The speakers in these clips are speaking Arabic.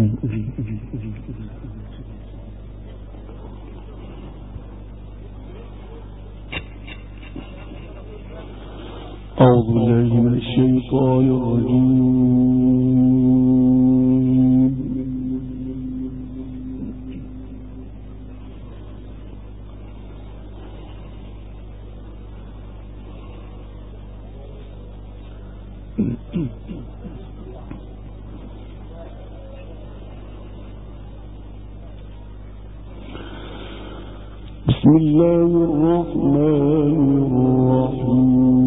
أعوذ بالله من الشيطان الرجيم. بسم الله الرحمن الرحيم.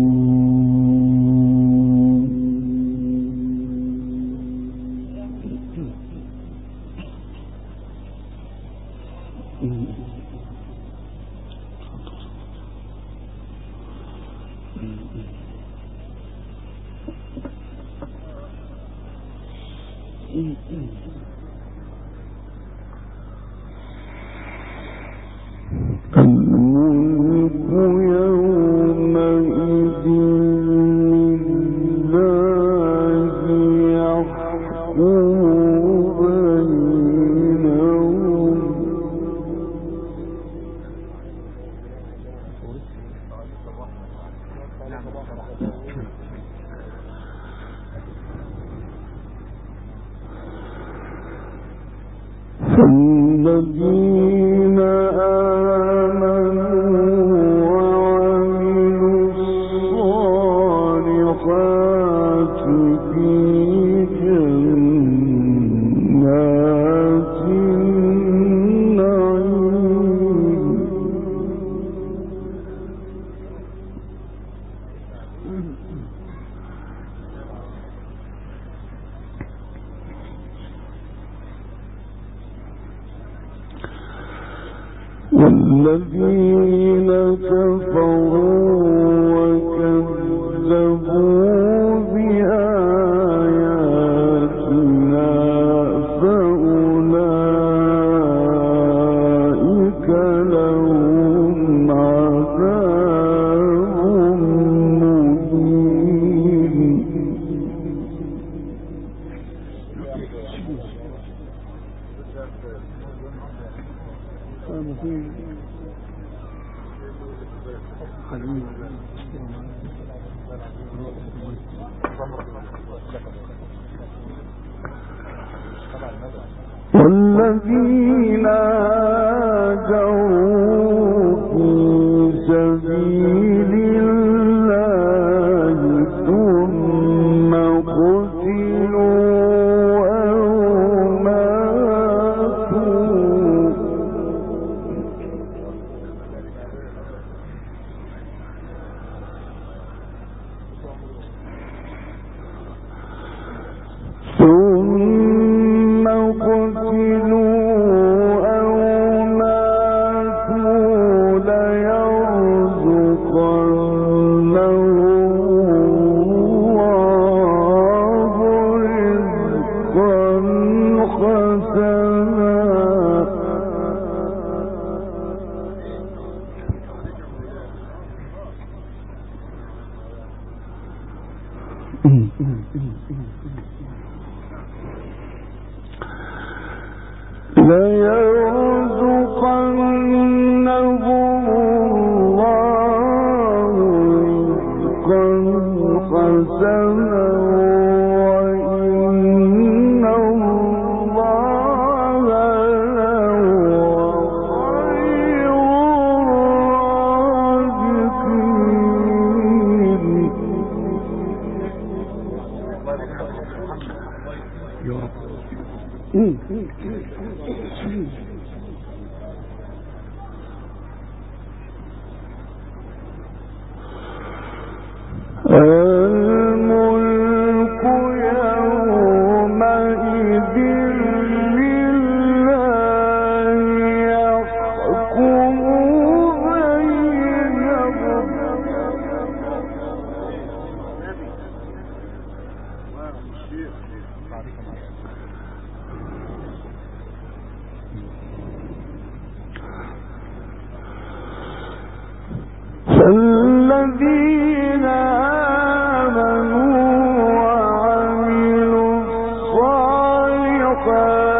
الملك يومئذ لله يحكم بينهم. فالذين والذين كفروا وكذبوا بآياتنا فأولئك لهم عذاب مهين. والذين هاجروا في سبيل الله ثم قتلوا أو ماتوا ليرزقنهم الله رزقا حسنا وإن الله لهو خير الرازقين. يا رب. الملك يومئذ لله يحكم بينهم. فالذين آمنوا وعملوا الصالحات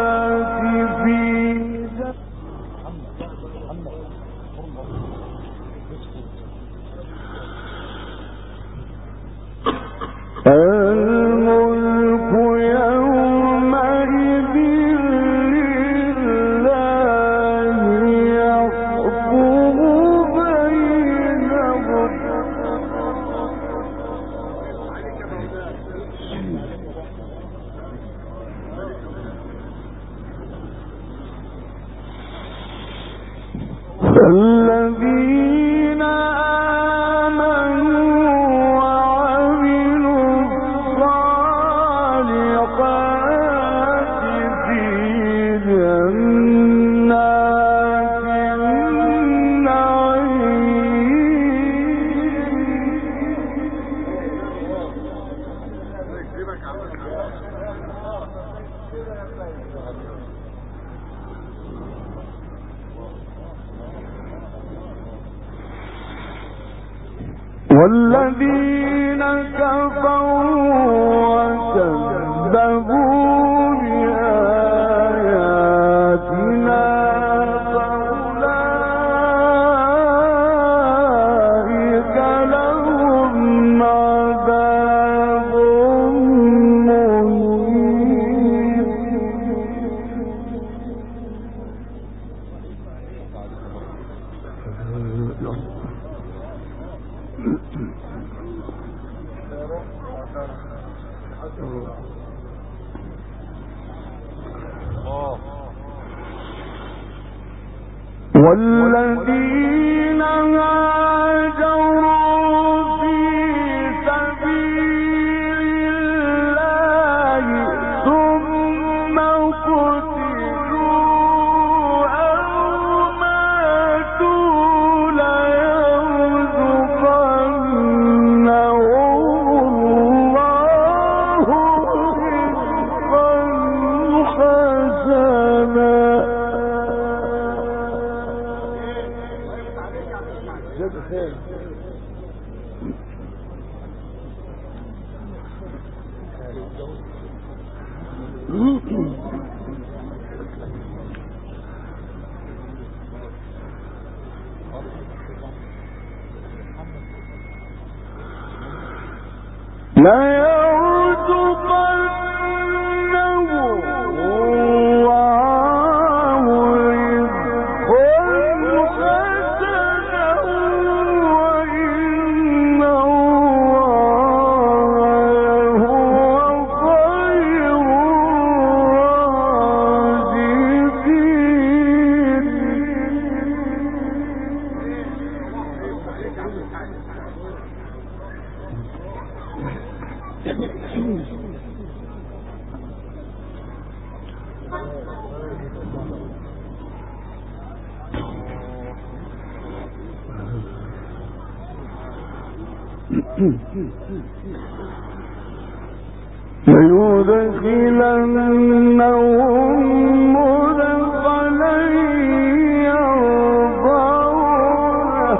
والذين كفروا وكذبوا بآياتنا فأولئك لهم عذاب مهين. والذين هاجروا في سبيل الله ثم قتلوا أو ماتوا ليرزقنهم الله رزقا حسنا. لا يرزقنهم الله رزقا حسنا وإن الله هو خير الرازقين. ليدخلنهم مدخلا يرضونه.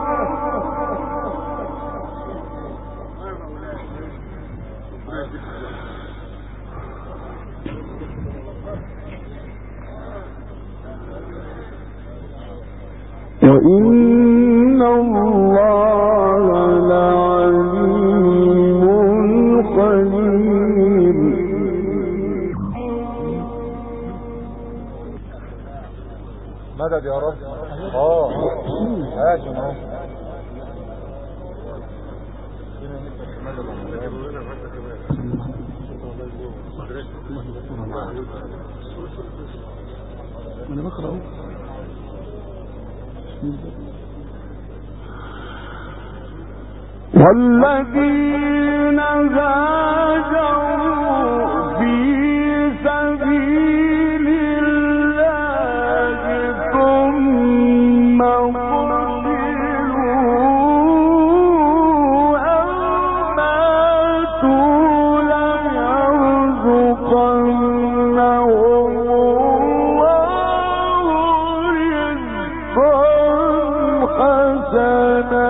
وإن الله لعليم خبير. مدد يا رب. هاشم اهو. انا بقرأ والذين هاجروا في سبيل الله ثم قتلوا أو ماتوا ليرزقنهم الله رزقا حسنا.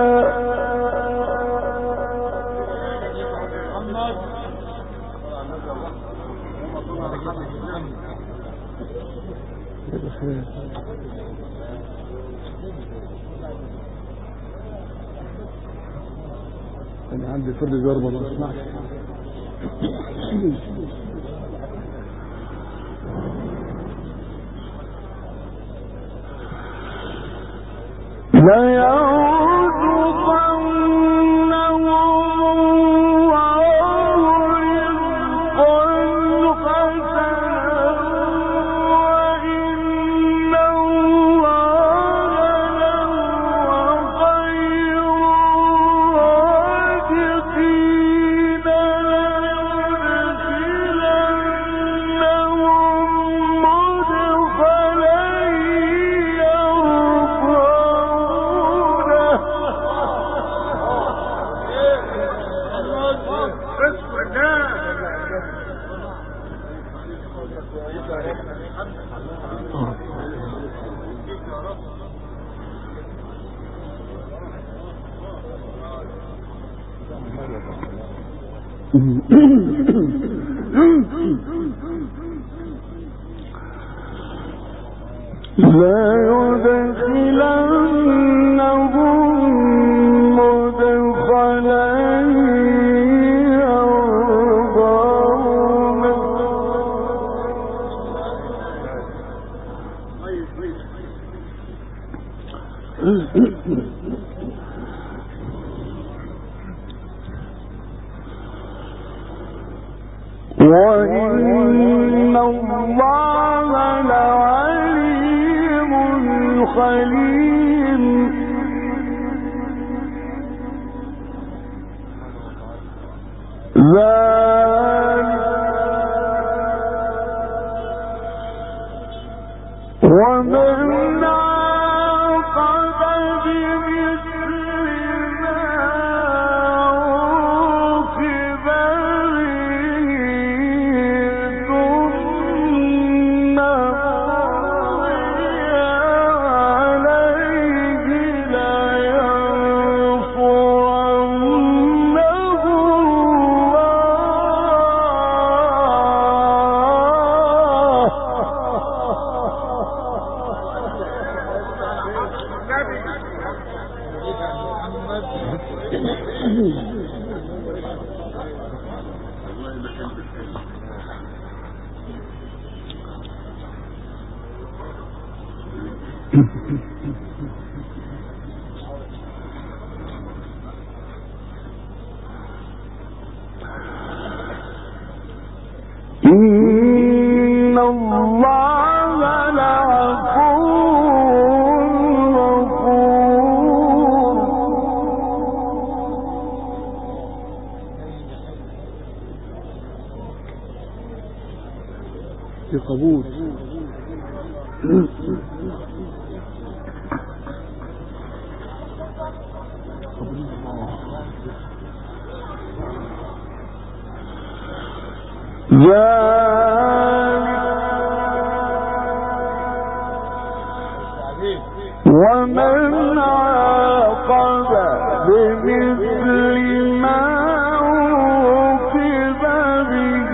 أنا عندي فرد جربة ما اسمعش. لا يرزقنهم الله رزقا حسنا وإن الله لهو خير الرازقين. لا يدخلنهم مدخلا يرضون وإن الله لعليم خليم ومن عاقب بمثل ما عوقب به ثم بغي عليه لينصرنه إن الله لعفو غفور في قبول ومن عاقب بمثل ما عوقب به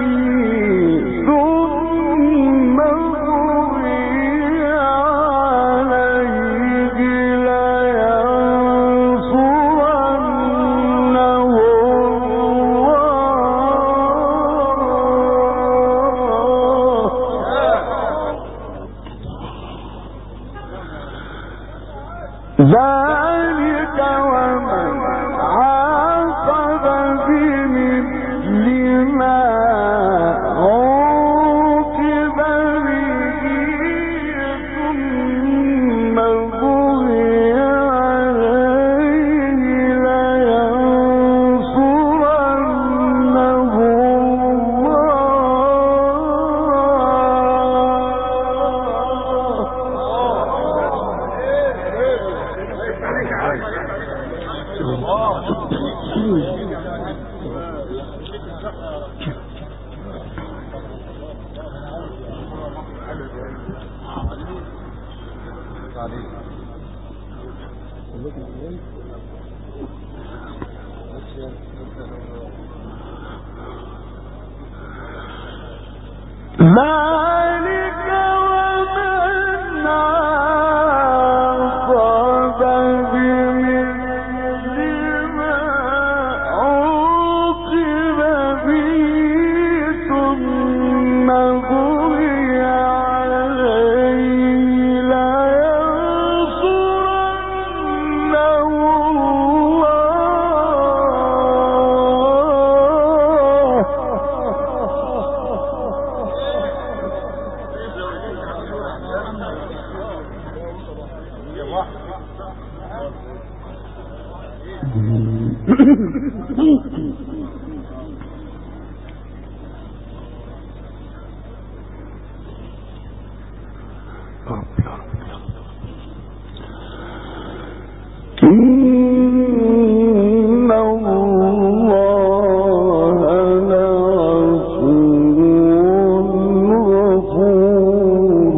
ثم بغي عليه لينصرنه ذلك ومن عاقب بمثل ما عوقب به ثم بغي عليه لينصرنه ذلك ومن عاقب بمثل ما عوقب به ثم بغي عليه لينصرنه إن الله لعفو غفور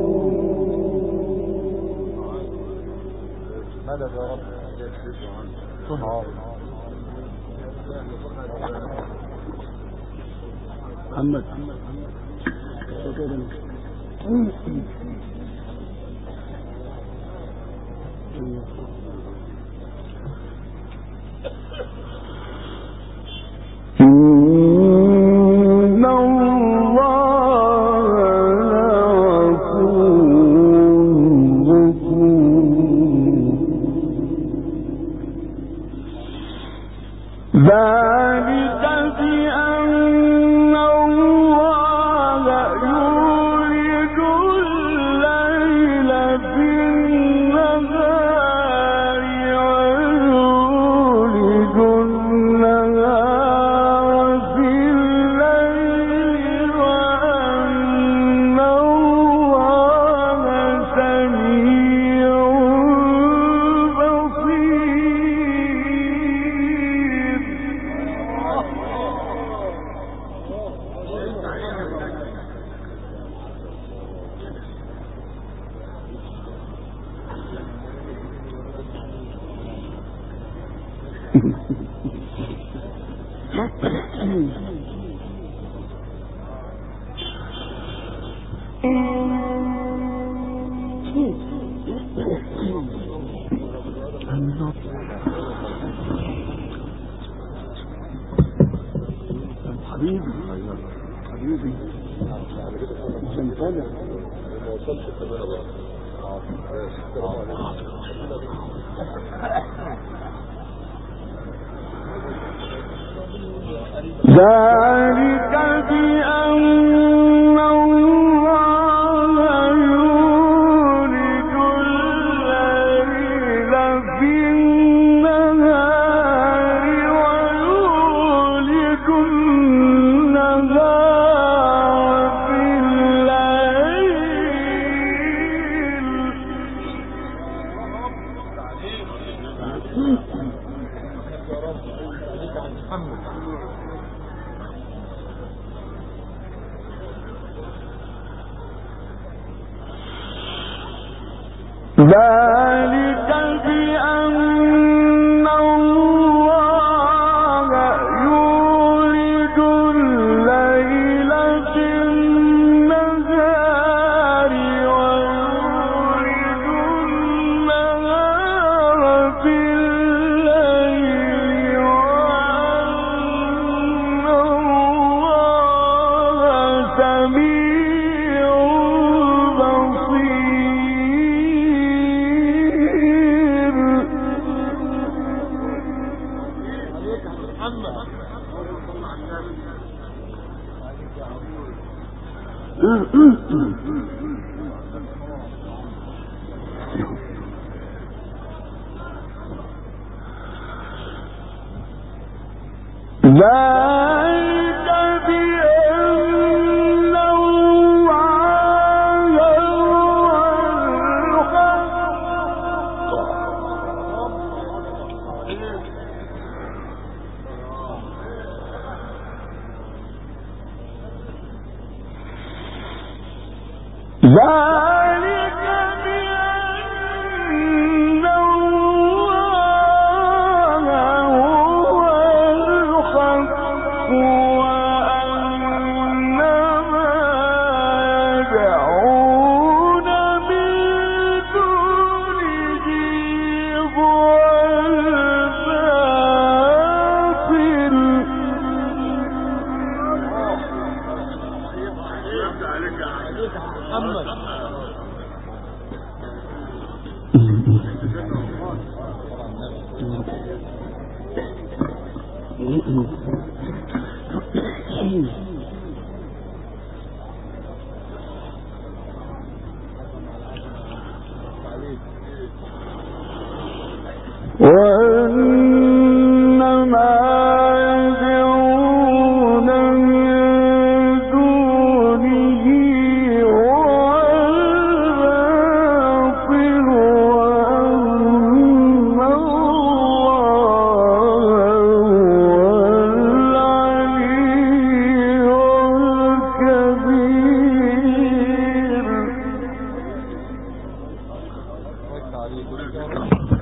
مدد يا رب. محمد حبيبي عشان طالع ما وصلش كمان ذلك بأن الله يولج الليل في النهار ويولج النهار في ذلك بأن الله يولج الليل في النهار ويولج النهار في الليل وأن الله سميع بصير. ذلك بأن الله هو الحق ذلك بأن الله هو الحق وأن ما يدعون من دونه هو الباطل. وإنما يدعون من دونه هو الباطل وأن الله هو العلي الكبير.